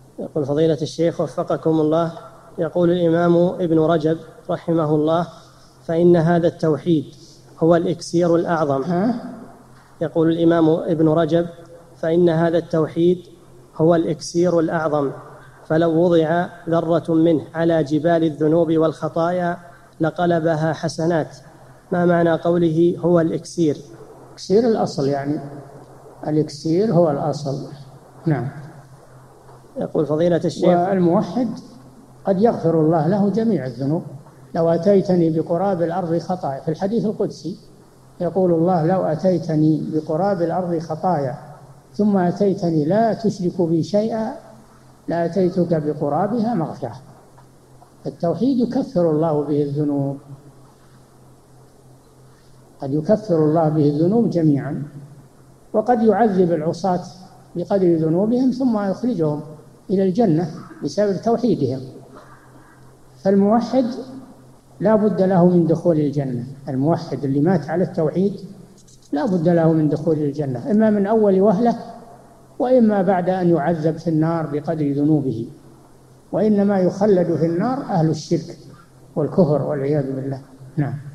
يقول فضيلة الشيخ وفقكم الله، يقول الإمام ابن رجب رحمه الله: فإن هذا التوحيد هو الإكسير الأعظم. يقول الإمام ابن رجب: فإن هذا التوحيد هو الإكسير الأعظم، فلو وضع ذرة منه على جبال الذنوب والخطايا لقلبها حسنات. ما معنى قوله هو الإكسير؟ إكسير الأصل، يعني الإكسير هو الأصل. نعم. يقول فضيلة الشيخ: والموحد قد يغفر الله له جميع الذنوب. لو أتيتني بقراب الأرض خطايا، في الحديث القدسي يقول الله: لو أتيتني بقراب الأرض خطايا ثم أتيتني لا تشرك بي شيئا لأتيتك بقرابها مغفرة. التوحيد يكفر الله به الذنوب، قد يكفر الله به الذنوب جميعا، وقد يعذب العصاة بقدر ذنوبهم ثم يخرجهم إلى الجنة بسبب توحيدهم. فالموحد لا بد له من دخول الجنة. الموحد اللي مات على التوحيد لا بد له من دخول الجنة، إما من أول وهلة وإما بعد أن يعذب في النار بقدر ذنوبه. وإنما يخلد في النار أهل الشرك والكفر والعياذ بالله. نعم.